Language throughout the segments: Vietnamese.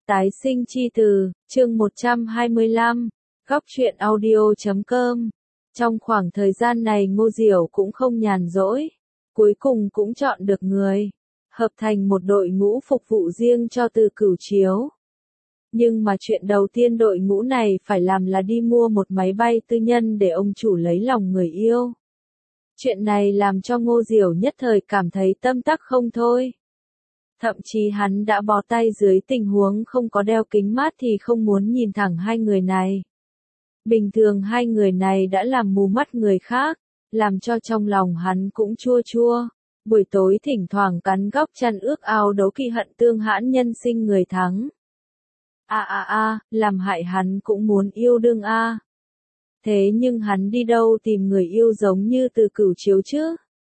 Tái sinh chi từ, chương 125, góc truyện audio.com. Trong khoảng thời gian này Ngô Diểu cũng không nhàn rỗi, cuối cùng cũng chọn được người, hợp thành một đội ngũ phục vụ riêng cho Từ Cửu Chiếu. Nhưng mà chuyện đầu tiên đội ngũ này phải làm là đi mua một máy bay tư nhân để ông chủ lấy lòng người yêu. Chuyện này làm cho Ngô Diểu nhất thời cảm thấy tâm tắc không thôi. Thậm chí hắn đã bó tay dưới tình huống không có đeo kính mát thì không muốn nhìn thẳng hai người này. Bình thường hai người này đã làm mù mắt người khác, làm cho trong lòng hắn cũng chua chua. Buổi tối thỉnh thoảng cắn góc chăn ước ao đấu kỵ hận Tương Hãn nhân sinh người thắng. Làm hại hắn cũng muốn yêu đương a. Thế nhưng hắn đi đâu tìm người yêu giống như Từ Cửu Chiếu chứ?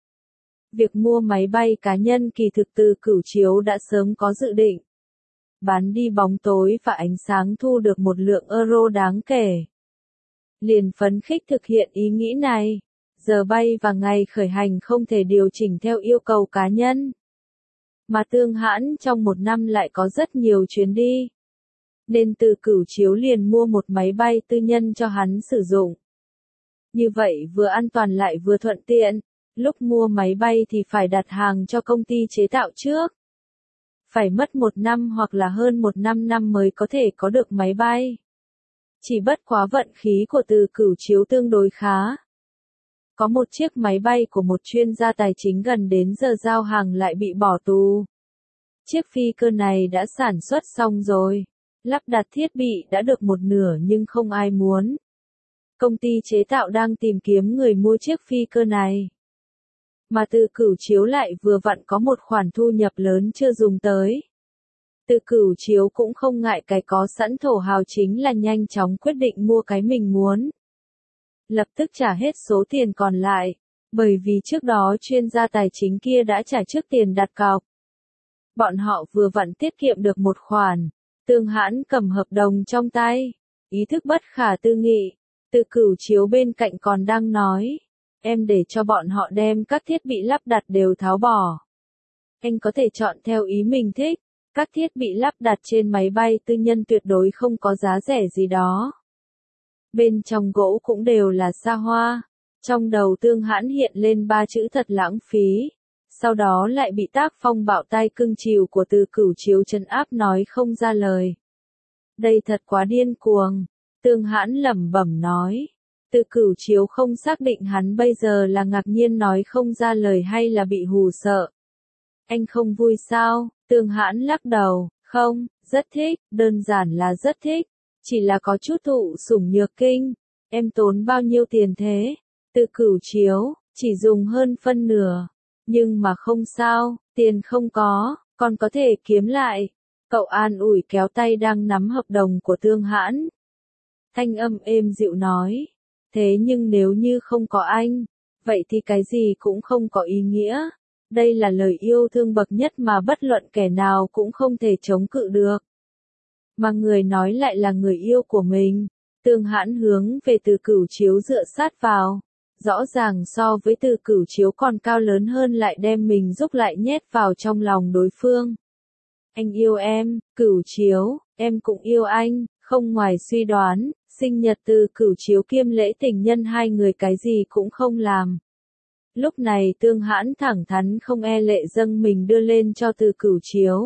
Việc mua máy bay cá nhân kỳ thực Từ Cửu Chiếu đã sớm có dự định. Bán đi bóng tối và ánh sáng thu được một lượng euro đáng kể. Liền phấn khích thực hiện ý nghĩ này. Giờ bay và ngày khởi hành không thể điều chỉnh theo yêu cầu cá nhân. Mà Tương Hãn trong một năm lại có rất nhiều chuyến đi. Nên Từ Cửu Chiếu liền mua một máy bay tư nhân cho hắn sử dụng. Như vậy vừa an toàn lại vừa thuận tiện. Lúc mua máy bay thì phải đặt hàng cho công ty chế tạo trước. Phải mất 1 năm hoặc là hơn 1 năm mới có thể có được máy bay. Chỉ bất quá vận khí của Từ Cửu Chiếu tương đối khá. Có một chiếc máy bay của một chuyên gia tài chính gần đến giờ giao hàng lại bị bỏ tù. Chiếc phi cơ này đã sản xuất xong rồi. Lắp đặt thiết bị đã được một nửa nhưng không ai muốn. Công ty chế tạo đang tìm kiếm người mua chiếc phi cơ này. Mà Từ Cửu Chiếu lại vừa vặn có một khoản thu nhập lớn chưa dùng tới. Từ Cửu Chiếu cũng không ngại cái có sẵn thổ hào, chính là nhanh chóng quyết định mua cái mình muốn. Lập tức trả hết số tiền còn lại, bởi vì trước đó chuyên gia tài chính kia đã trả trước tiền đặt cọc. Bọn họ vừa vặn tiết kiệm được một khoản. Tương Hãn cầm hợp đồng trong tay, ý thức bất khả tư nghị. Từ Cửu Chiếu bên cạnh còn đang nói, em để cho bọn họ đem các thiết bị lắp đặt đều tháo bỏ. Anh có thể chọn theo ý mình thích, các thiết bị lắp đặt trên máy bay tư nhân tuyệt đối không có giá rẻ gì đó. Bên trong gỗ cũng đều là xa hoa. Trong đầu Tương Hãn hiện lên 3 chữ thật lãng phí. Sau đó lại bị tác phong bạo tay cưng chiều của Từ Cửu Chiếu trấn áp nói không ra lời. Đây thật quá điên cuồng. Tương Hãn lẩm bẩm nói. Từ Cửu Chiếu không xác định hắn bây giờ là ngạc nhiên nói không ra lời hay là bị hù sợ. Anh không vui sao? Tương Hãn lắc đầu. Không, rất thích, đơn giản là rất thích. Chỉ là có chút thụ sủng nhược kinh. Em tốn bao nhiêu tiền thế? Từ Cửu Chiếu, chỉ dùng hơn phân nửa. Nhưng mà không sao, tiền không có, còn có thể kiếm lại. Cậu an ủi kéo tay đang nắm hợp đồng của Tương Hãn. Thanh âm êm dịu nói. Thế nhưng nếu như không có anh, vậy thì cái gì cũng không có ý nghĩa. Đây là lời yêu thương bậc nhất mà bất luận kẻ nào cũng không thể chống cự được. Mà người nói lại là người yêu của mình. Tương Hãn hướng về Từ Cửu Chiếu dựa sát vào. Rõ ràng so với Từ Cửu Chiếu còn cao lớn hơn, lại đem mình giúp lại nhét vào trong lòng đối phương. Anh yêu em, Cửu Chiếu, em cũng yêu anh, không ngoài suy đoán, sinh nhật Từ Cửu Chiếu kiêm lễ tình nhân hai người cái gì cũng không làm. Lúc này Tương Hãn thẳng thắn không e lệ dâng mình đưa lên cho Từ Cửu Chiếu.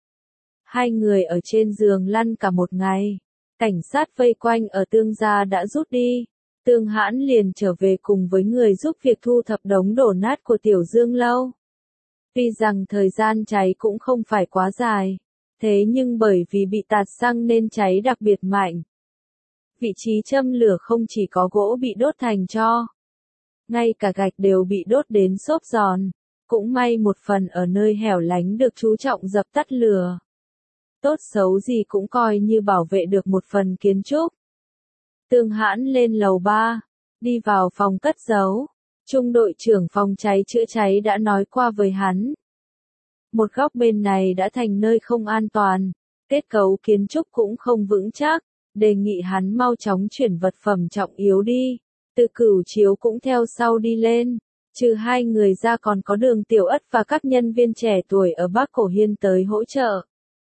Hai người ở trên giường lăn cả một ngày. Cảnh sát vây quanh ở Tương gia đã rút đi. Tương Hãn liền trở về cùng với người giúp việc thu thập đống đổ nát của Tiểu Dương lâu. Tuy rằng thời gian cháy cũng không phải quá dài, thế nhưng bởi vì bị tạt xăng nên cháy đặc biệt mạnh. Vị trí châm lửa không chỉ có gỗ bị đốt thành tro, ngay cả gạch đều bị đốt đến xốp giòn. Cũng may một phần ở nơi hẻo lánh được chú trọng dập tắt lửa. Tốt xấu gì cũng coi như bảo vệ được một phần kiến trúc. Tương Hãn lên lầu 3, đi vào phòng cất giấu. Trung đội trưởng phòng cháy chữa cháy đã nói qua với hắn. Một góc bên này đã thành nơi không an toàn, kết cấu kiến trúc cũng không vững chắc, đề nghị hắn mau chóng chuyển vật phẩm trọng yếu đi. Từ Cửu Chiếu cũng theo sau đi lên, trừ hai người ra còn có Đường Tiểu Ất và các nhân viên trẻ tuổi ở Bắc Cổ Hiên tới hỗ trợ.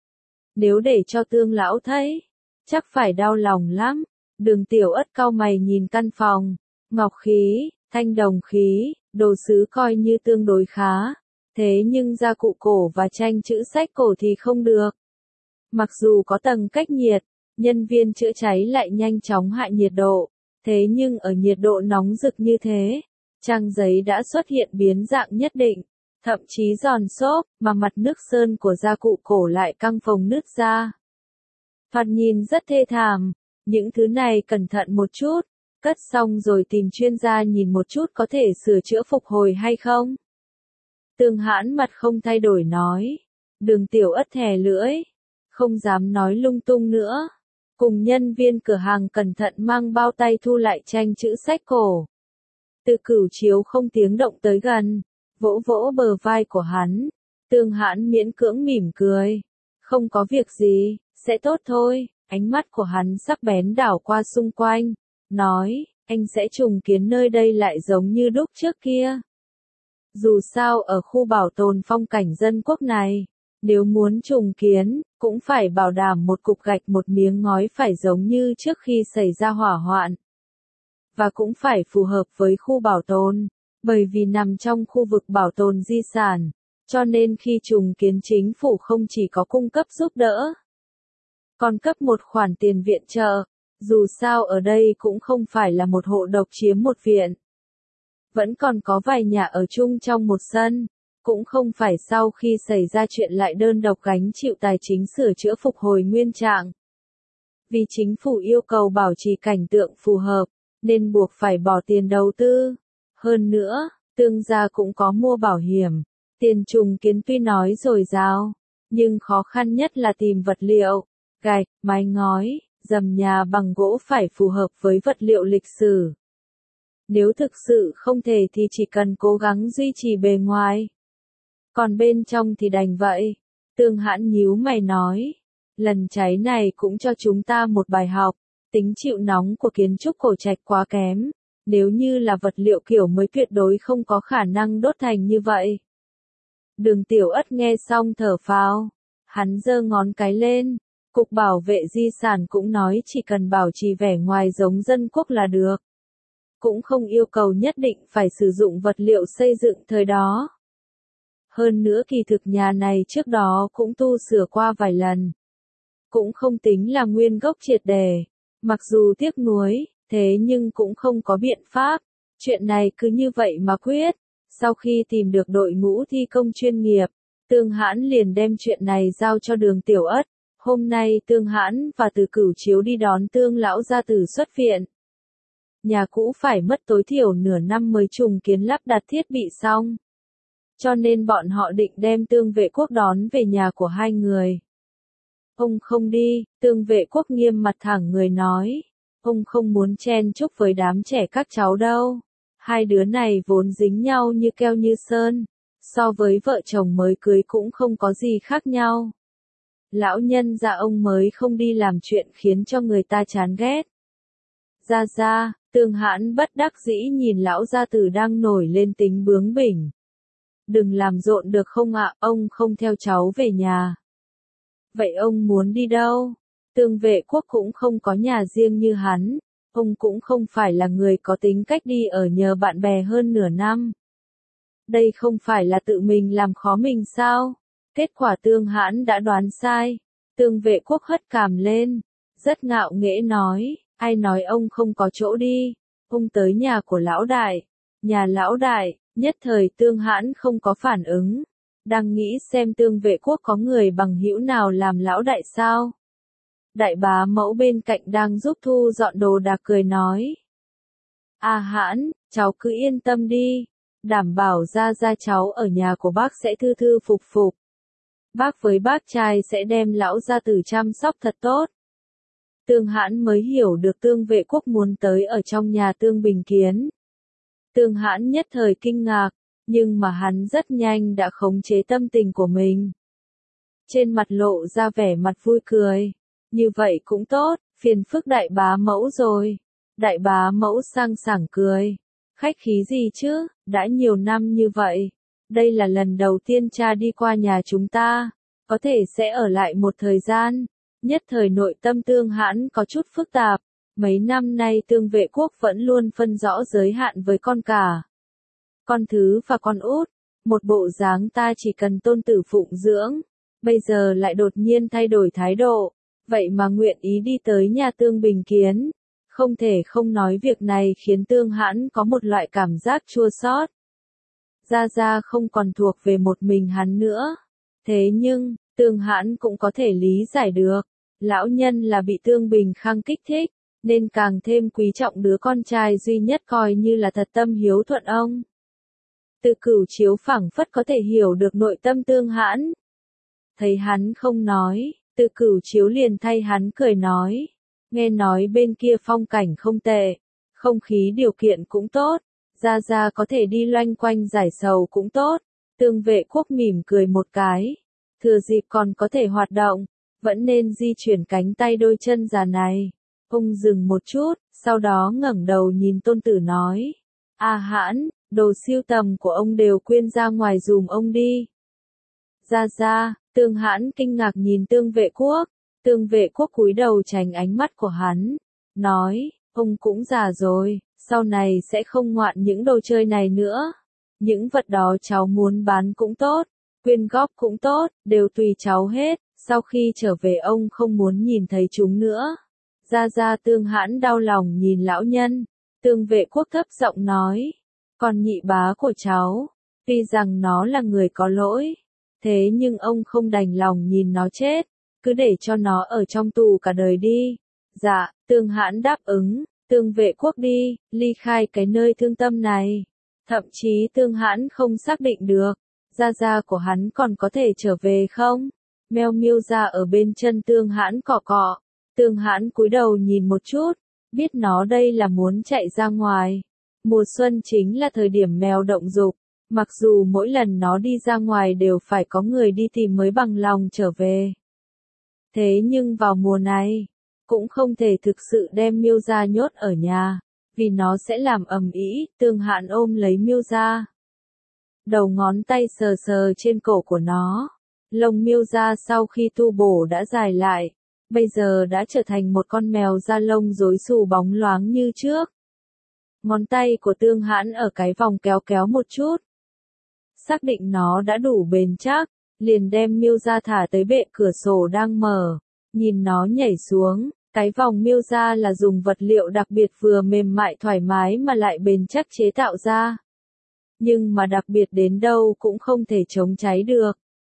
nếu để cho Tương lão thấy, chắc phải đau lòng lắm. Đường Tiểu Ất cau mày nhìn căn phòng, ngọc khí, thanh đồng khí, đồ sứ coi như tương đối khá, thế nhưng gia cụ cổ và tranh chữ sách cổ thì không được. Mặc dù có tầng cách nhiệt, nhân viên chữa cháy lại nhanh chóng hạ nhiệt độ, thế nhưng ở nhiệt độ nóng rực như thế, trang giấy đã xuất hiện biến dạng nhất định, thậm chí giòn xốp, mà mặt nước sơn của gia cụ cổ lại căng phồng nứt ra. Thoạt nhìn rất thê thảm, những thứ này cẩn thận một chút, cất xong rồi tìm chuyên gia nhìn một chút có thể sửa chữa phục hồi hay không. Tương Hãn mặt không thay đổi nói, Đường Tiểu Ất thè lưỡi, không dám nói lung tung nữa. Cùng nhân viên cửa hàng cẩn thận mang bao tay thu lại tranh chữ sách cổ. Từ Cửu Chiếu không tiếng động tới gần, vỗ vỗ bờ vai của hắn. Tương Hãn miễn cưỡng mỉm cười. Không có việc gì, sẽ tốt thôi. Ánh mắt của hắn sắc bén đảo qua xung quanh, nói, anh sẽ trùng kiến nơi đây lại giống như đúc trước kia. Dù sao ở khu bảo tồn phong cảnh dân quốc này, nếu muốn trùng kiến, cũng phải bảo đảm một cục gạch một miếng ngói phải giống như trước khi xảy ra hỏa hoạn. Và cũng phải phù hợp với khu bảo tồn, bởi vì nằm trong khu vực bảo tồn di sản, cho nên khi trùng kiến chính phủ không chỉ có cung cấp giúp đỡ, còn cấp một khoản tiền viện trợ, dù sao ở đây cũng không phải là một hộ độc chiếm một viện. Vẫn còn có vài nhà ở chung trong một sân, cũng không phải sau khi xảy ra chuyện lại đơn độc gánh chịu tài chính sửa chữa phục hồi nguyên trạng. Vì chính phủ yêu cầu bảo trì cảnh tượng phù hợp, nên buộc phải bỏ tiền đầu tư. Hơn nữa, Tương gia cũng có mua bảo hiểm, tiền trùng kiến tuy nói dồi dào, nhưng khó khăn nhất là tìm vật liệu, gạch, mái ngói, dầm nhà bằng gỗ phải phù hợp với vật liệu lịch sử. Nếu thực sự không thể thì chỉ cần cố gắng duy trì bề ngoài. Còn bên trong thì đành vậy. Tương Hãn nhíu mày nói. Lần cháy này cũng cho chúng ta một bài học. Tính chịu nóng của kiến trúc cổ trạch quá kém. Nếu như là vật liệu kiểu mới tuyệt đối không có khả năng đốt thành như vậy. Đường Tiểu Ất nghe xong thở phào. Hắn giơ ngón cái lên. Cục Bảo vệ Di sản cũng nói chỉ cần bảo trì vẻ ngoài giống dân quốc là được. Cũng không yêu cầu nhất định phải sử dụng vật liệu xây dựng thời đó. Hơn nữa kỳ thực nhà này trước đó cũng tu sửa qua vài lần. Cũng không tính là nguyên gốc triệt để. Mặc dù tiếc nuối, thế nhưng cũng không có biện pháp. Chuyện này cứ như vậy mà quyết. Sau khi tìm được đội ngũ thi công chuyên nghiệp, Tương Hãn liền đem chuyện này giao cho Đường Tiểu Ất. Hôm nay Tương Hãn và Từ Cửu Chiếu đi đón Tương lão gia tử xuất viện. Nhà cũ phải mất tối thiểu nửa năm mới trùng kiến lắp đặt thiết bị xong. Cho nên bọn họ định đem Tương Vệ Quốc đón về nhà của hai người. Ông không đi, Tương Vệ Quốc nghiêm mặt thẳng người nói. Ông không muốn chen chúc với đám trẻ các cháu đâu. Hai đứa này vốn dính nhau như keo như sơn. So với vợ chồng mới cưới cũng không có gì khác nhau. Lão nhân gia ông mới không đi làm chuyện khiến cho người ta chán ghét. Ra, Tương Hãn bất đắc dĩ nhìn lão gia tử đang nổi lên tính bướng bỉnh. Đừng làm rộn được không ạ, ông không theo cháu về nhà. Vậy ông muốn đi đâu? Tương Vệ Quốc cũng không có nhà riêng như hắn, ông cũng không phải là người có tính cách đi ở nhờ bạn bè hơn nửa năm. Đây không phải là tự mình làm khó mình sao? Kết quả Tương Hãn đã đoán sai. Tương Vệ Quốc hất cằm lên, rất ngạo nghễ nói, ai nói ông không có chỗ đi, ông tới nhà của lão đại. Nhà lão đại, nhất thời Tương Hãn không có phản ứng, đang nghĩ xem Tương Vệ Quốc có người bằng hữu nào làm lão đại sao. Đại bá mẫu bên cạnh đang giúp thu dọn đồ đạc cười nói. Hãn, cháu cứ yên tâm đi, đảm bảo ra cháu ở nhà của bác sẽ thư thư phục phục. Bác với bác trai sẽ đem lão gia tử chăm sóc thật tốt. Tương Hãn mới hiểu được Tương Vệ Quốc muốn tới ở trong nhà Tương Bình Kiến. Tương Hãn nhất thời kinh ngạc, nhưng mà hắn rất nhanh đã khống chế tâm tình của mình. Trên mặt lộ ra vẻ mặt vui cười. Như vậy cũng tốt, phiền phức đại bá mẫu rồi. Đại bá mẫu sang sảng cười. Khách khí gì chứ, đã nhiều năm như vậy. Đây là lần đầu tiên cha đi qua nhà chúng ta. có thể sẽ ở lại một thời gian. Nhất thời nội tâm Tương Hãn có chút phức tạp, mấy năm nay Tương Vệ Quốc vẫn luôn phân rõ giới hạn với con cả, con thứ và con út, một bộ dáng ta chỉ cần tôn tử phụng dưỡng, bây giờ lại đột nhiên thay đổi thái độ, vậy mà nguyện ý đi tới nhà Tương Bình kiến. Không thể không nói việc này khiến Tương Hãn có một loại cảm giác chua xót. Gia Gia không còn thuộc về một mình hắn nữa. Thế nhưng, Tương Hãn cũng có thể lý giải được. Lão nhân là bị Tương Bình Khang kích thích, nên càng thêm quý trọng đứa con trai duy nhất coi như là thật tâm hiếu thuận ông. Từ Cửu Chiếu phảng phất có thể hiểu được nội tâm Tương Hãn. Thấy hắn không nói, Từ Cửu Chiếu liền thay hắn cười nói. Nghe nói bên kia phong cảnh không tệ, không khí điều kiện cũng tốt, Gia Gia có thể đi loanh quanh giải sầu cũng tốt. Tương Vệ Quốc mỉm cười một cái, thừa dịp còn có thể hoạt động, vẫn nên di chuyển cánh tay đôi chân già này. Ông dừng một chút, sau đó ngẩng đầu nhìn tôn tử nói, A Hãn, đồ sưu tầm của ông đều quyên ra ngoài dùm ông đi. Gia Gia, Tương Hãn kinh ngạc nhìn Tương Vệ Quốc. Tương Vệ Quốc cúi đầu tránh ánh mắt của hắn, nói, ông cũng già rồi, sau này sẽ không ngoạn những đồ chơi này nữa. Những vật đó cháu muốn bán cũng tốt, quyên góp cũng tốt, đều tùy cháu hết, sau khi trở về ông không muốn nhìn thấy chúng nữa. Gia Gia Tương Hãn đau lòng nhìn lão nhân, Tương Vệ Quốc thấp giọng nói, còn nhị bá của cháu, tuy rằng nó là người có lỗi, thế nhưng ông không đành lòng nhìn nó chết. Cứ để cho nó ở trong tù cả đời đi. Dạ, Tương Hãn đáp ứng, Tương Vệ Quốc đi, ly khai cái nơi thương tâm này. Thậm chí Tương Hãn không xác định được, Gia Gia của hắn còn có thể trở về không? Meo miêu ra ở bên chân Tương Hãn cọ cọ. Tương Hãn cúi đầu nhìn một chút, biết nó đây là muốn chạy ra ngoài. Mùa xuân chính là thời điểm mèo động dục, mặc dù mỗi lần nó đi ra ngoài đều phải có người đi tìm mới bằng lòng trở về. Thế nhưng vào mùa này, cũng không thể thực sự đem miêu gia nhốt ở nhà, vì nó sẽ làm ầm ĩ. Tương Hãn ôm lấy miêu gia, đầu ngón tay sờ sờ trên cổ của nó. Lông miêu gia sau khi tu bổ đã dài lại, bây giờ đã trở thành một con mèo da lông rối xù bóng loáng như trước. Ngón tay của Tương Hãn ở cái vòng kéo kéo một chút, xác định nó đã đủ bền chắc, liền đem miêu gia thả tới bệ cửa sổ đang mở, nhìn nó nhảy xuống. Cái vòng miêu gia là dùng vật liệu đặc biệt vừa mềm mại thoải mái mà lại bền chắc chế tạo ra. Nhưng mà đặc biệt đến đâu cũng không thể chống cháy được.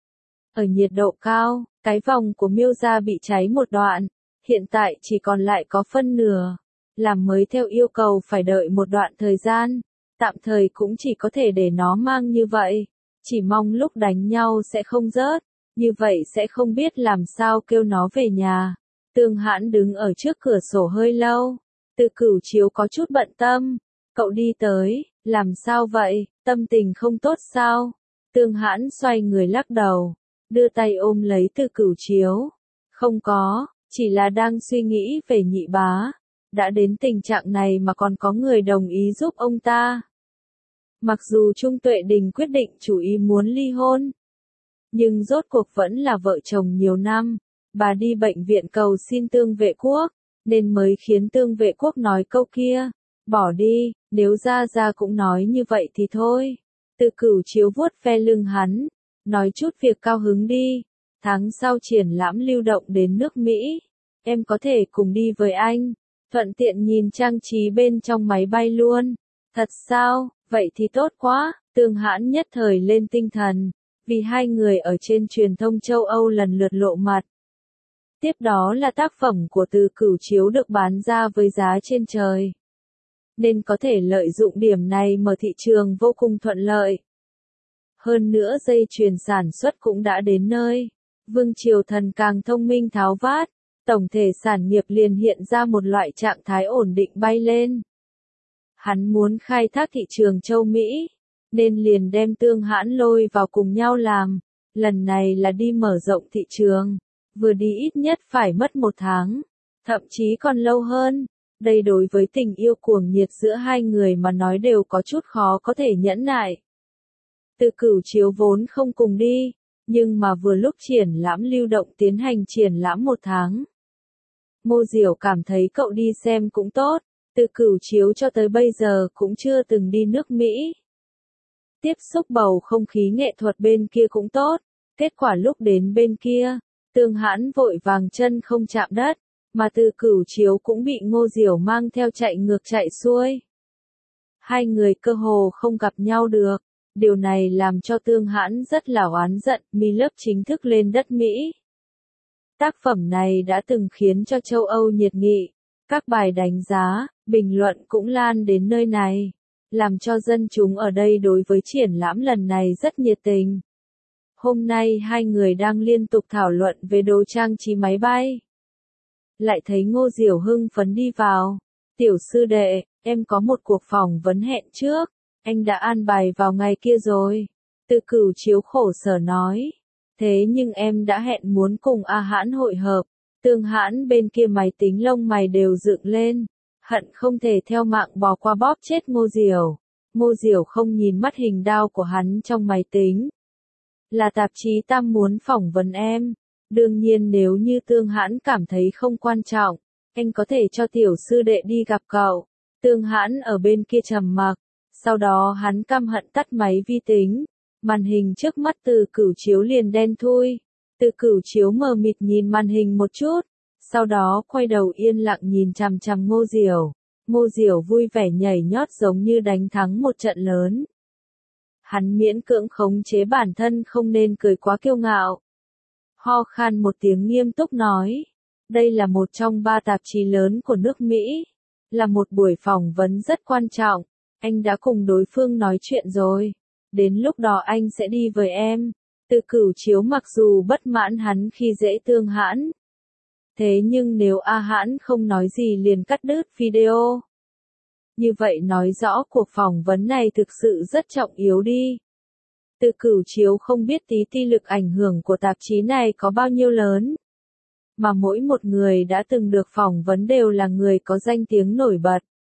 Ở nhiệt độ cao, cái vòng của miêu gia bị cháy một đoạn, hiện tại chỉ còn lại có phân nửa. Làm mới theo yêu cầu phải đợi một đoạn thời gian, tạm thời cũng chỉ có thể để nó mang như vậy. Chỉ mong lúc đánh nhau sẽ không rớt, như vậy sẽ không biết làm sao kêu nó về nhà. Tương Hãn đứng ở trước cửa sổ hơi lâu, Từ Cửu Chiếu có chút bận tâm. Cậu đi tới, làm sao vậy, tâm tình không tốt sao? Tương Hãn xoay người lắc đầu, đưa tay ôm lấy Từ Cửu Chiếu. Không có, chỉ là đang suy nghĩ về nhị bá. Đã đến tình trạng này mà còn có người đồng ý giúp ông ta. Mặc dù Trung Tuệ Đình quyết định chủ ý muốn ly hôn, nhưng rốt cuộc vẫn là vợ chồng nhiều năm. Bà đi bệnh viện cầu xin Tương Vệ Quốc, nên mới khiến Tương Vệ Quốc nói câu kia. Bỏ đi, nếu Gia Gia cũng nói như vậy thì thôi. Từ Cửu Chiếu vuốt ve lưng hắn, nói chút việc cao hứng đi. Tháng sau triển lãm lưu động đến nước Mỹ, em có thể cùng đi với anh, thuận tiện nhìn trang trí bên trong máy bay luôn. Thật sao, vậy thì tốt quá. Tương Hãn nhất thời lên tinh thần, vì hai người ở trên truyền thông châu Âu lần lượt lộ mặt. Tiếp đó là tác phẩm của Từ Cửu Chiếu được bán ra với giá trên trời. Nên có thể lợi dụng điểm này mở thị trường vô cùng thuận lợi. Hơn nữa dây chuyền sản xuất cũng đã đến nơi. Vương Triều Thần càng thông minh tháo vát, tổng thể sản nghiệp liền hiện ra một loại trạng thái ổn định bay lên. Hắn muốn khai thác thị trường châu Mỹ, nên liền đem Tương Hãn lôi vào cùng nhau làm. Lần này là đi mở rộng thị trường, vừa đi ít nhất phải mất 1 tháng, thậm chí còn lâu hơn. Đây đối với tình yêu cuồng nhiệt giữa hai người mà nói đều có chút khó có thể nhẫn nại. Từ Cửu Chiếu vốn không cùng đi, Nhưng mà vừa lúc triển lãm lưu động tiến hành triển lãm 1 tháng. Ngô Diểu cảm thấy cậu đi xem cũng tốt, Từ Cửu Chiếu cho tới bây giờ cũng chưa từng đi nước Mỹ. Tiếp xúc bầu không khí nghệ thuật bên kia cũng tốt, kết quả lúc đến bên kia, Tương Hãn vội vàng chân không chạm đất, mà Từ Cửu Chiếu cũng bị Ngô Diểu mang theo chạy ngược chạy xuôi. Hai người cơ hồ không gặp nhau được, điều này làm cho Tương Hãn rất là oán giận, Mi lớp chính thức lên đất Mỹ. Tác phẩm này đã từng khiến cho châu Âu nhiệt nghị, các bài đánh giá, bình luận cũng lan đến nơi này, làm cho dân chúng ở đây đối với triển lãm lần này rất nhiệt tình. Hôm nay hai người đang liên tục thảo luận về đồ trang trí máy bay. Lại thấy Ngô Diểu hưng phấn đi vào. Tiểu sư đệ, em có một cuộc phỏng vấn hẹn trước, anh đã an bài vào ngày kia rồi. Từ Cửu Chiếu khổ sở nói. Thế nhưng em đã hẹn muốn cùng A Hãn hội hợp. Tương Hãn bên kia máy tính lông mày đều dựng lên, hận không thể theo mạng bò qua bóp chết Ngô Diểu. Ngô Diểu không nhìn mắt hình đao của hắn trong máy tính. Là tạp chí Tam muốn phỏng vấn em. Đương nhiên nếu như Tương Hãn cảm thấy không quan trọng, anh có thể cho tiểu sư đệ đi gặp cậu. Tương Hãn ở bên kia trầm mặc, sau đó hắn căm hận tắt máy vi tính. Màn hình trước mắt Từ Cửu Chiếu liền đen thui. Từ Cửu Chiếu mờ mịt nhìn màn hình một chút, sau đó quay đầu yên lặng nhìn chằm chằm Ngô Diểu. Ngô Diểu vui vẻ nhảy nhót giống như đánh thắng một trận lớn. Hắn miễn cưỡng khống chế bản thân không nên cười quá kiêu ngạo. Ho khan một tiếng nghiêm túc nói. Đây là một trong 3 tạp chí lớn của nước Mỹ. Là một buổi phỏng vấn rất quan trọng. Anh đã cùng đối phương nói chuyện rồi. Đến lúc đó anh sẽ đi với em. Từ Cửu Chiếu mặc dù bất mãn hắn khi dễ Tương Hãn. Thế nhưng nếu A Hãn không nói gì liền cắt đứt video. Như vậy nói rõ cuộc phỏng vấn này thực sự rất trọng yếu đi. Từ Cửu Chiếu không biết tí ti lực ảnh hưởng của tạp chí này có bao nhiêu lớn. Mà mỗi một người đã từng được phỏng vấn đều là người có danh tiếng nổi bật.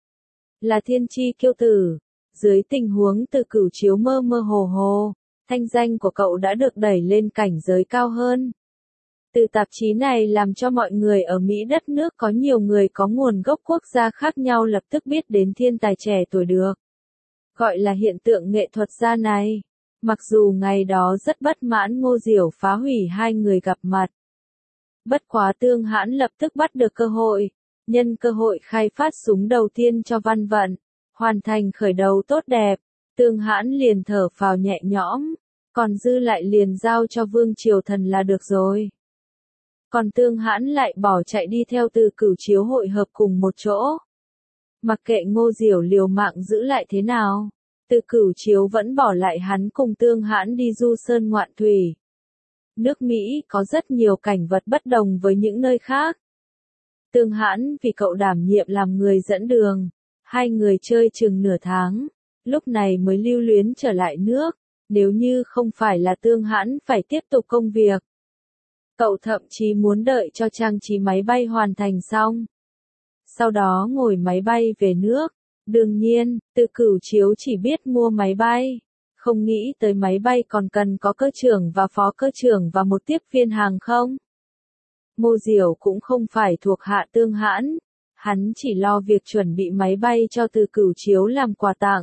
Là thiên chi kiêu tử. Dưới tình huống Từ Cửu Chiếu mơ mơ hồ hồ, thanh danh của cậu đã được đẩy lên cảnh giới cao hơn. Từ tạp chí này làm cho mọi người ở Mỹ đất nước có nhiều người có nguồn gốc quốc gia khác nhau lập tức biết đến thiên tài trẻ tuổi được. Gọi là hiện tượng nghệ thuật gia này. Mặc dù ngày đó rất bất mãn Ngô Diểu phá hủy hai người gặp mặt. Bất quá Tương Hãn lập tức bắt được cơ hội. Nhân cơ hội khai phát súng đầu tiên cho Văn Vận. Hoàn thành khởi đầu tốt đẹp. Tương Hãn liền thở phào nhẹ nhõm. Còn dư lại liền giao cho Vương Triều Thần là được rồi. Còn Tương Hãn lại bỏ chạy đi theo Từ Cửu Chiếu hội hợp cùng một chỗ. Mặc kệ Ngô Diểu liều mạng giữ lại thế nào, Từ Cửu Chiếu vẫn bỏ lại hắn cùng Tương Hãn đi du sơn ngoạn thủy. Nước Mỹ có rất nhiều cảnh vật bất đồng với những nơi khác. Tương Hãn vì cậu đảm nhiệm làm người dẫn đường, hai người chơi chừng nửa tháng, lúc này mới lưu luyến trở lại nước, nếu như không phải là Tương Hãn phải tiếp tục công việc. Cậu thậm chí muốn đợi cho trang trí máy bay hoàn thành xong. Sau đó ngồi máy bay về nước. Đương nhiên, Từ Cửu Chiếu chỉ biết mua máy bay. Không nghĩ tới máy bay còn cần có cơ trưởng và phó cơ trưởng và một tiếp viên hàng không. Ngô Diểu cũng không phải thuộc hạ Tương Hãn. Hắn chỉ lo việc chuẩn bị máy bay cho Từ Cửu Chiếu làm quà tặng.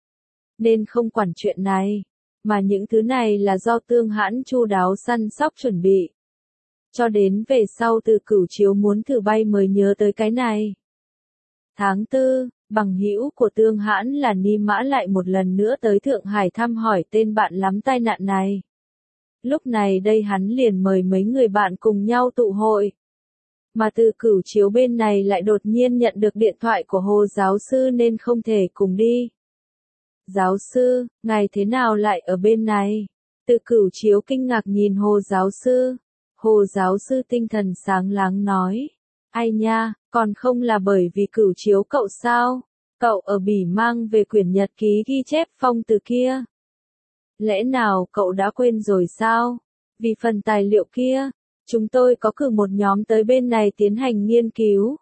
Nên không quản chuyện này. Mà những thứ này là do Tương Hãn chu đáo săn sóc chuẩn bị. Cho đến về sau Từ Cửu Chiếu muốn thử bay mới nhớ tới cái này. Tháng 4, bằng hữu của Tương Hãn là Ni Mã lại một lần nữa tới Thượng Hải thăm hỏi tên bạn lắm tai nạn này. Lúc này đây hắn liền mời mấy người bạn cùng nhau tụ hội. Mà Từ Cửu Chiếu bên này lại đột nhiên nhận được điện thoại của Hồ giáo sư nên không thể cùng đi. Giáo sư, ngài thế nào lại ở bên này? Từ Cửu Chiếu kinh ngạc nhìn Hồ giáo sư. Hồ giáo sư tinh thần sáng láng nói. Ai nha, còn không là bởi vì Cửu Chiếu cậu sao? Cậu ở Bỉ mang về quyển nhật ký ghi chép phong từ kia. Lẽ nào cậu đã quên rồi sao? Vì phần tài liệu kia, chúng tôi có cử một nhóm tới bên này tiến hành nghiên cứu.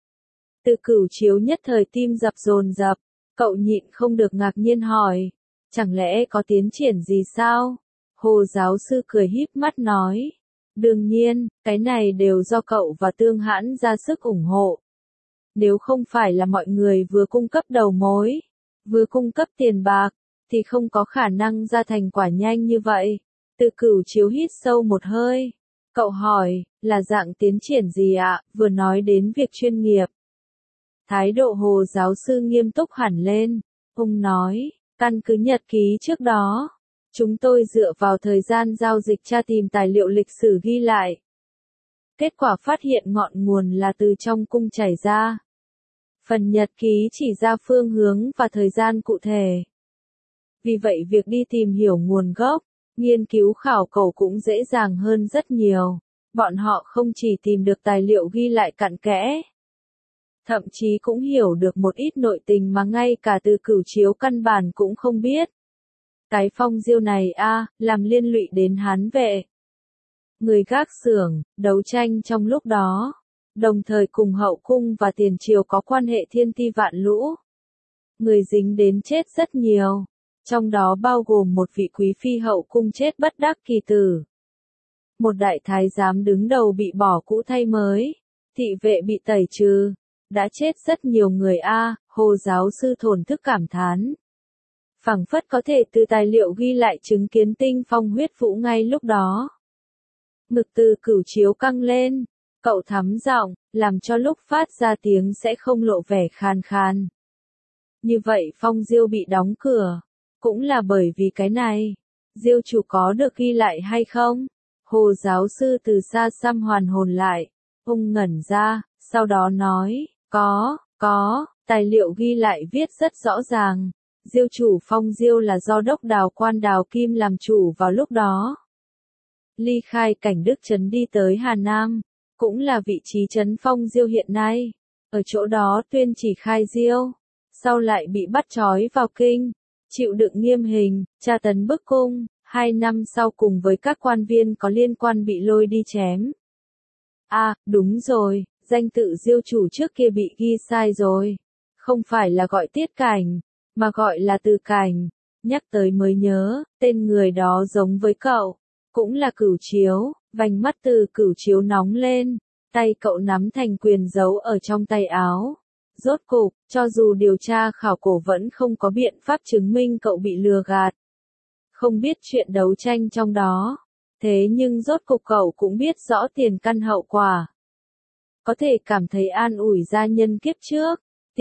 Từ Cửu Chiếu nhất thời tim dập dồn dập, cậu nhịn không được ngạc nhiên hỏi. Chẳng lẽ có tiến triển gì sao? Hồ giáo sư cười híp mắt nói. Đương nhiên, cái này đều do cậu và Tương Hãn ra sức ủng hộ. Nếu không phải là mọi người vừa cung cấp đầu mối, vừa cung cấp tiền bạc, thì không có khả năng ra thành quả nhanh như vậy. Từ Cửu Chiếu hít sâu một hơi. Cậu hỏi, là dạng tiến triển gì ạ? Vừa nói đến việc chuyên nghiệp. Thái độ Hồ giáo sư nghiêm túc hẳn lên. Ông nói, căn cứ nhật ký trước đó, chúng tôi dựa vào thời gian giao dịch tra tìm tài liệu lịch sử ghi lại. Kết quả phát hiện ngọn nguồn là từ trong cung chảy ra. Phần nhật ký chỉ ra phương hướng và thời gian cụ thể. Vì vậy việc đi tìm hiểu nguồn gốc, nghiên cứu khảo cổ cũng dễ dàng hơn rất nhiều. Bọn họ không chỉ tìm được tài liệu ghi lại cặn kẽ, thậm chí cũng hiểu được một ít nội tình mà ngay cả Từ Cửu Chiếu căn bản cũng không biết. Cái Phong Diêu này làm liên lụy đến Hán Vệ. Người gác xưởng, đấu tranh trong lúc đó, đồng thời cùng hậu cung và tiền triều có quan hệ thiên ti vạn lũ. Người dính đến chết rất nhiều, trong đó bao gồm một vị quý phi hậu cung chết bất đắc kỳ tử. Một đại thái giám đứng đầu bị bỏ cũ thay mới, thị vệ bị tẩy trừ, đã chết rất nhiều người Hồ giáo sư thổn thức cảm thán. Phảng phất có thể từ tài liệu ghi lại chứng kiến tinh phong huyết vũ ngay lúc đó. Ngực Từ Cửu Chiếu căng lên, cậu thắm giọng, làm cho lúc phát ra tiếng sẽ không lộ vẻ khàn khàn. Như vậy Phong Diêu bị đóng cửa, cũng là bởi vì cái này. Diêu chủ có được ghi lại hay không? Hồ giáo sư từ xa xăm hoàn hồn lại, ông ngẩn ra, sau đó nói, có, tài liệu ghi lại viết rất rõ ràng. Diêu chủ Phong Diêu là do đốc đào quan Đào Kim làm chủ vào lúc đó. Ly khai cảnh Đức Trấn đi tới Hà Nam, cũng là vị trí trấn Phong Diêu hiện nay. Ở chỗ đó tuyên chỉ khai Diêu, sau lại bị bắt trói vào kinh, chịu đựng nghiêm hình, tra tấn bức cung, 2 năm sau cùng với các quan viên có liên quan bị lôi đi chém. Đúng rồi, danh tự Diêu chủ trước kia bị ghi sai rồi. Không phải là gọi Tiết Cảnh, mà gọi là Từ Cảnh. Nhắc tới mới nhớ, tên người đó giống với cậu, cũng là Cửu Chiếu. Vành mắt Từ Cửu Chiếu nóng lên, tay cậu nắm thành quyền giấu ở trong tay áo. Rốt cục, cho dù điều tra khảo cổ vẫn không có biện pháp chứng minh cậu bị lừa gạt. Không biết chuyện đấu tranh trong đó, thế nhưng rốt cục cậu cũng biết rõ tiền căn hậu quả. Có thể cảm thấy an ủi gia nhân kiếp trước.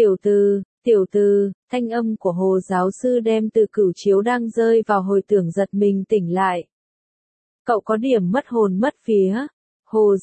Tiểu từ, thanh âm của Hồ giáo sư đem Từ Cửu Chiếu đang rơi vào hồi tưởng giật mình tỉnh lại. Cậu có điểm mất hồn mất vía. Hồ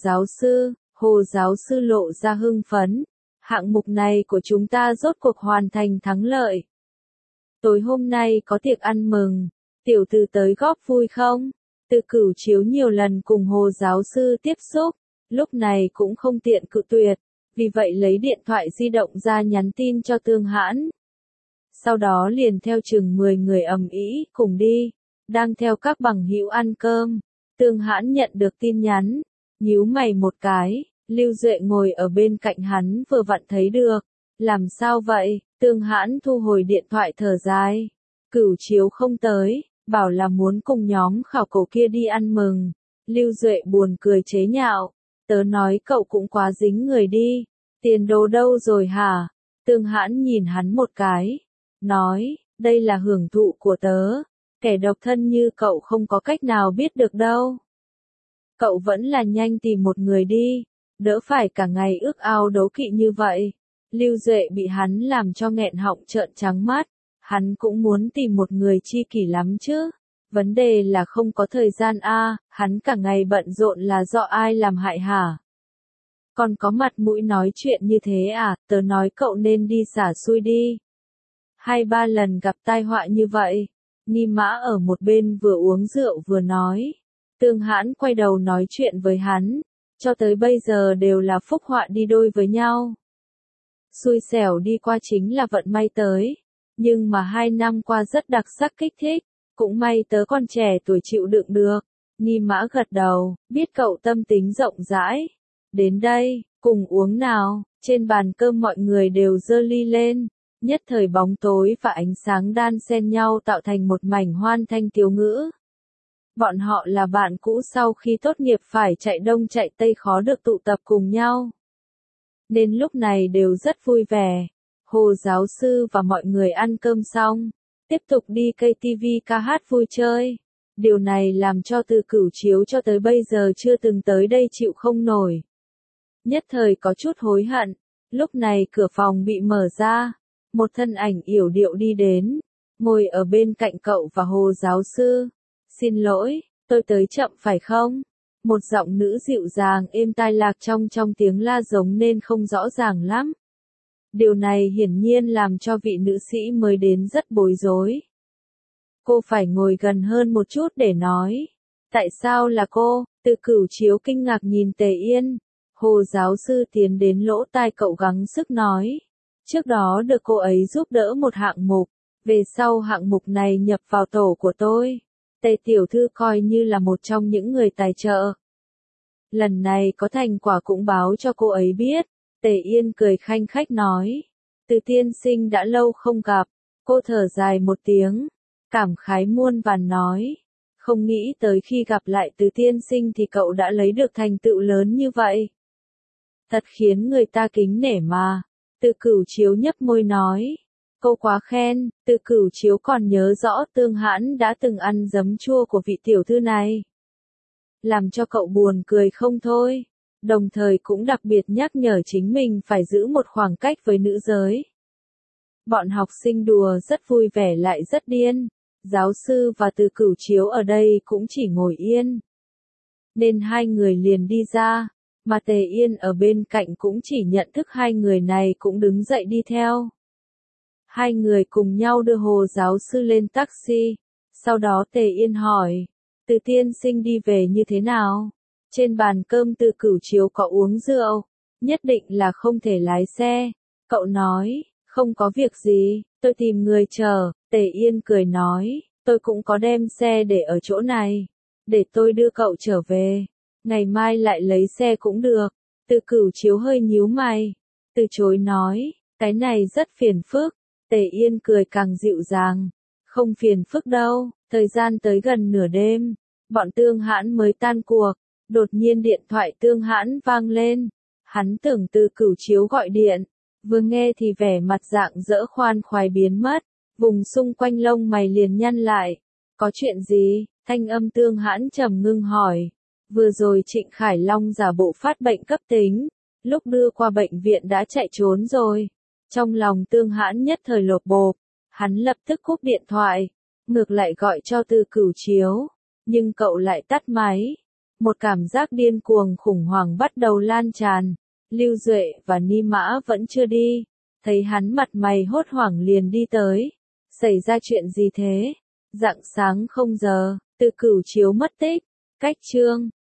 giáo sư lộ ra hưng phấn. Hạng mục này của chúng ta rốt cuộc hoàn thành thắng lợi. Tối hôm nay có tiệc ăn mừng, tiểu từ tới góp vui không? Từ Cửu Chiếu nhiều lần cùng Hồ giáo sư tiếp xúc, lúc này cũng không tiện cự tuyệt, vì vậy lấy điện thoại di động ra nhắn tin cho Tương Hãn. Sau đó liền theo chừng 10 người ầm ĩ cùng đi, đang theo các bằng hữu ăn cơm. Tương Hãn nhận được tin nhắn, nhíu mày một cái, Lưu Duệ ngồi ở bên cạnh hắn vừa vặn thấy được. Làm sao vậy? Tương Hãn thu hồi điện thoại thở dài. Cửu Chiếu không tới, bảo là muốn cùng nhóm khảo cổ kia đi ăn mừng. Lưu Duệ buồn cười chế nhạo. Tớ nói cậu cũng quá dính người đi. Tiền đồ đâu rồi hả? Tương Hãn nhìn hắn một cái. Nói, đây là hưởng thụ của tớ. Kẻ độc thân như cậu không có cách nào biết được đâu. Cậu vẫn là nhanh tìm một người đi. Đỡ phải cả ngày ước ao đấu kỵ như vậy. Lưu Duệ bị hắn làm cho nghẹn họng trợn trắng mắt. Hắn cũng muốn tìm một người tri kỷ lắm chứ. Vấn đề là không có thời gian hắn cả ngày bận rộn là do ai làm hại hả? Còn có mặt mũi nói chuyện như thế tớ nói cậu nên đi xả xui đi. 2-3 lần gặp tai họa như vậy. Ni Mã ở một bên vừa uống rượu vừa nói. Tương Hãn quay đầu nói chuyện với hắn. Cho tới bây giờ đều là phúc họa đi đôi với nhau. Xui xẻo đi qua chính là vận may tới. Nhưng mà 2 năm qua rất đặc sắc kích thích. Cũng may tớ còn trẻ tuổi chịu đựng được. Ni Mã gật đầu, biết cậu tâm tính rộng rãi. Đến đây, cùng uống nào. Trên bàn cơm mọi người đều giơ ly lên. Nhất thời bóng tối và ánh sáng đan xen nhau tạo thành một mảnh hoan thanh tiếu ngữ. Bọn họ là bạn cũ sau khi tốt nghiệp phải chạy đông chạy tây khó được tụ tập cùng nhau. Nên lúc này đều rất vui vẻ. Hồ giáo sư và mọi người ăn cơm xong, tiếp tục đi KTV ca hát vui chơi. Điều này làm cho Từ Cửu Chiếu cho tới bây giờ chưa từng tới đây chịu không nổi. Nhất thời có chút hối hận, lúc này cửa phòng bị mở ra, một thân ảnh yểu điệu đi đến, ngồi ở bên cạnh cậu và Hồ giáo sư. Xin lỗi, tôi tới chậm phải không? Một giọng nữ dịu dàng êm tai lạc trong tiếng la giống nên không rõ ràng lắm. Điều này hiển nhiên làm cho vị nữ sĩ mới đến rất bối rối. Cô phải ngồi gần hơn một chút để nói. Tại sao là cô? Từ Cửu Chiếu kinh ngạc nhìn Tề Yên. Hồ giáo sư tiến đến lỗ tai cậu gắng sức nói. Trước đó được cô ấy giúp đỡ một hạng mục. Về sau hạng mục này nhập vào tổ của tôi. Tề tiểu thư coi như là một trong những người tài trợ. Lần này có thành quả cũng báo cho cô ấy biết. Tề Yên cười khanh khách nói. Từ tiên sinh đã lâu không gặp. Cô thở dài một tiếng. Cảm khái muôn vàn nói. Không nghĩ tới khi gặp lại Từ tiên sinh thì cậu đã lấy được thành tựu lớn như vậy. Thật khiến người ta kính nể mà. Từ Cửu Chiếu nhấp môi nói. Cô quá khen. Từ Cửu Chiếu còn nhớ rõ Tương Hãn đã từng ăn giấm chua của vị tiểu thư này. Làm cho cậu buồn cười không thôi. Đồng thời cũng đặc biệt nhắc nhở chính mình phải giữ một khoảng cách với nữ giới. Bọn học sinh đùa rất vui vẻ lại rất điên. Giáo sư và Từ Cửu Chiếu ở đây cũng chỉ ngồi yên. Nên hai người liền đi ra, mà Tề Yên ở bên cạnh cũng chỉ nhận thức hai người này cũng đứng dậy đi theo. Hai người cùng nhau đưa Hồ giáo sư lên taxi. Sau đó Tề Yên hỏi, Từ tiên sinh đi về như thế nào? Trên bàn cơm Từ Cửu Chiếu có uống rượu, nhất định là không thể lái xe. Cậu nói, không có việc gì, tôi tìm người chờ. Tề Yên cười nói, tôi cũng có đem xe để ở chỗ này. Để tôi đưa cậu trở về. Ngày mai lại lấy xe cũng được. Từ Cửu Chiếu hơi nhíu mày. Từ chối nói, cái này rất phiền phức. Tề Yên cười càng dịu dàng. Không phiền phức đâu, thời gian tới gần nửa đêm. Bọn Tương Hãn mới tan cuộc. Đột nhiên điện thoại Tương Hãn vang lên. Hắn tưởng Từ Cửu Chiếu gọi điện. Vừa nghe thì vẻ mặt rạng rỡ khoan khoái biến mất. Vùng xung quanh lông mày liền nhăn lại. Có chuyện gì? Thanh âm Tương Hãn trầm ngưng hỏi. Vừa rồi Trịnh Khải Long giả bộ phát bệnh cấp tính. Lúc đưa qua bệnh viện đã chạy trốn rồi. Trong lòng Tương Hãn nhất thời lột bột. Hắn lập tức cúp điện thoại. Ngược lại gọi cho Từ Cửu Chiếu. Nhưng cậu lại tắt máy. Một cảm giác điên cuồng khủng hoảng bắt đầu lan tràn. Lưu Duệ và Ni Mã vẫn chưa đi. Thấy hắn mặt mày hốt hoảng liền đi tới. Xảy ra chuyện gì thế? Rạng sáng 0 giờ, Từ Cửu Chiếu mất tích. Cách chương